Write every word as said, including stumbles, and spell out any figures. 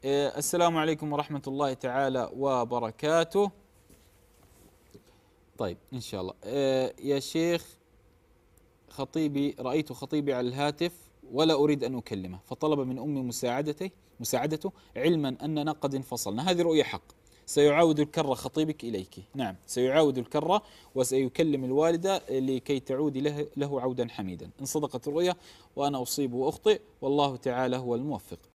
إيه، السلام عليكم ورحمة الله تعالى وبركاته. طيب إن شاء الله. إيه، يا شيخ، خطيبي رأيت خطيبي على الهاتف ولا أريد أن أكلمه، فطلب من أمي مساعدته مساعدته علما أننا قد انفصلنا. هذه رؤية حق. سيعاود الكرة خطيبك إليك، نعم سيعاود الكرة وسيكلم الوالدة لكي تعودي له, له عودا حميدا إن صدقت الرؤيا، وأنا أصيب وأخطئ والله تعالى هو الموفق.